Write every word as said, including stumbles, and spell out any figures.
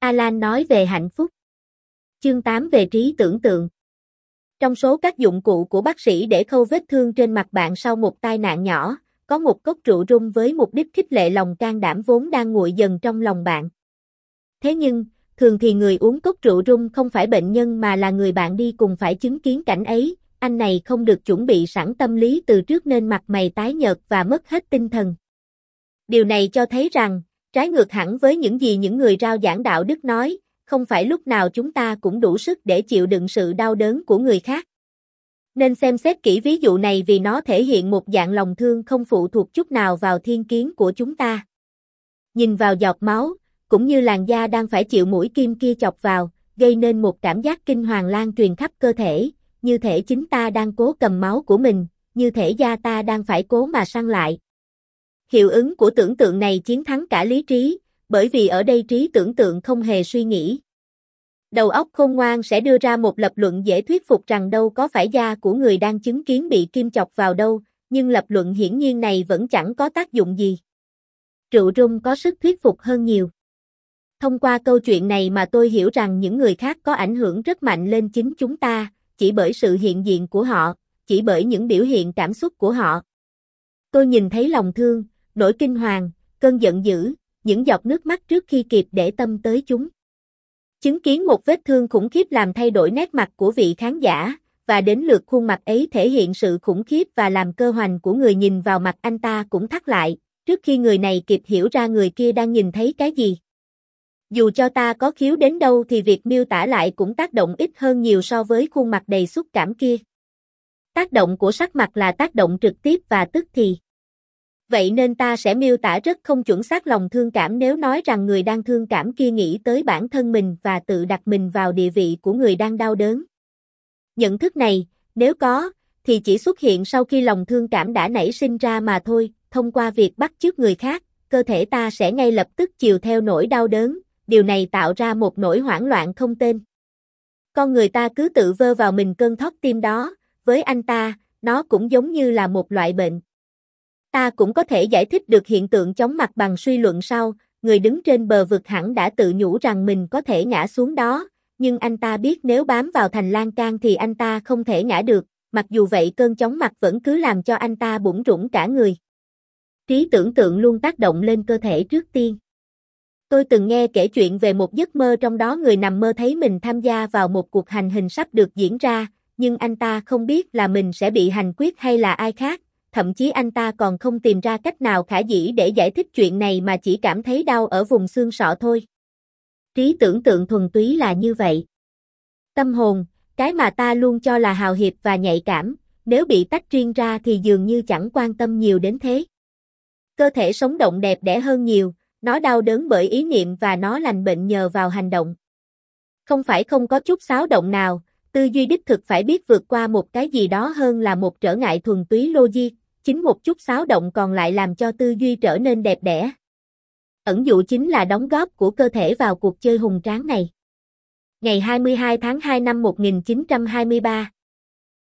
Alan nói về hạnh phúc. Chương tám về trí tưởng tượng. Trong số các dụng cụ của bác sĩ để khâu vết thương trên mặt bạn sau một tai nạn nhỏ, có một cốc rượu rum với mục đích khích lệ lòng can đảm vốn đang nguội dần trong lòng bạn. Thế nhưng, thường thì người uống cốc rượu rum không phải bệnh nhân mà là người bạn đi cùng phải chứng kiến cảnh ấy, anh này không được chuẩn bị sẵn tâm lý từ trước nên mặt mày tái nhợt và mất hết tinh thần. Điều này cho thấy rằng, trái ngược hẳn với những gì những người rao giảng đạo đức nói, không phải lúc nào chúng ta cũng đủ sức để chịu đựng sự đau đớn của người khác. Nên xem xét kỹ ví dụ này vì nó thể hiện một dạng lòng thương không phụ thuộc chút nào vào thiên kiến của chúng ta. Nhìn vào giọt máu, cũng như làn da đang phải chịu mũi kim kia chọc vào, gây nên một cảm giác kinh hoàng lan truyền khắp cơ thể, như thể chính ta đang cố cầm máu của mình, như thể da ta đang phải cố mà săn lại. Hiệu ứng của tưởng tượng này chiến thắng cả lý trí, bởi vì ở đây trí tưởng tượng không hề suy nghĩ. Đầu óc khôn ngoan sẽ đưa ra một lập luận dễ thuyết phục rằng đâu có phải da của người đang chứng kiến bị kim chọc vào đâu, nhưng lập luận hiển nhiên này vẫn chẳng có tác dụng gì. Rượu rum có sức thuyết phục hơn nhiều. Thông qua câu chuyện này mà tôi hiểu rằng những người khác có ảnh hưởng rất mạnh lên chính chúng ta, chỉ bởi sự hiện diện của họ, chỉ bởi những biểu hiện cảm xúc của họ. Tôi nhìn thấy lòng thương, nỗi kinh hoàng, cơn giận dữ, những giọt nước mắt trước khi kịp để tâm tới chúng. Chứng kiến một vết thương khủng khiếp làm thay đổi nét mặt của vị khán giả, và đến lượt khuôn mặt ấy thể hiện sự khủng khiếp và làm cơ hoành của người nhìn vào mặt anh ta cũng thắt lại, trước khi người này kịp hiểu ra người kia đang nhìn thấy cái gì. Dù cho ta có khiếu đến đâu thì việc miêu tả lại cũng tác động ít hơn nhiều so với khuôn mặt đầy xúc cảm kia. Tác động của sắc mặt là tác động trực tiếp và tức thì. Vậy nên ta sẽ miêu tả rất không chuẩn xác lòng thương cảm nếu nói rằng người đang thương cảm kia nghĩ tới bản thân mình và tự đặt mình vào địa vị của người đang đau đớn. Nhận thức này, nếu có, thì chỉ xuất hiện sau khi lòng thương cảm đã nảy sinh ra mà thôi, thông qua việc bắt chước người khác, cơ thể ta sẽ ngay lập tức chiều theo nỗi đau đớn, điều này tạo ra một nỗi hoảng loạn không tên. Con người ta cứ tự vơ vào mình cơn thót tim đó, với anh ta, nó cũng giống như là một loại bệnh. Ta cũng có thể giải thích được hiện tượng chóng mặt bằng suy luận sau, người đứng trên bờ vực hẳn đã tự nhủ rằng mình có thể ngã xuống đó, nhưng anh ta biết nếu bám vào thành lan can thì anh ta không thể ngã được, mặc dù vậy cơn chóng mặt vẫn cứ làm cho anh ta bủn rủn cả người. Trí tưởng tượng luôn tác động lên cơ thể trước tiên. Tôi từng nghe kể chuyện về một giấc mơ trong đó người nằm mơ thấy mình tham gia vào một cuộc hành hình sắp được diễn ra, nhưng anh ta không biết là mình sẽ bị hành quyết hay là ai khác. Thậm chí anh ta còn không tìm ra cách nào khả dĩ để giải thích chuyện này mà chỉ cảm thấy đau ở vùng xương sọ thôi. Trí tưởng tượng thuần túy là như vậy. Tâm hồn, cái mà ta luôn cho là hào hiệp và nhạy cảm, nếu bị tách riêng ra thì dường như chẳng quan tâm nhiều đến thế. Cơ thể sống động đẹp đẽ hơn nhiều, nó đau đớn bởi ý niệm và nó lành bệnh nhờ vào hành động. Không phải không có chút xáo động nào, tư duy đích thực phải biết vượt qua một cái gì đó hơn là một trở ngại thuần túy logic. Chính một chút xáo động còn lại làm cho tư duy trở nên đẹp đẽ. Ẩn dụ chính là đóng góp của cơ thể vào cuộc chơi hùng tráng này. Ngày hai mươi hai tháng hai năm một nghìn chín trăm hai mươi ba,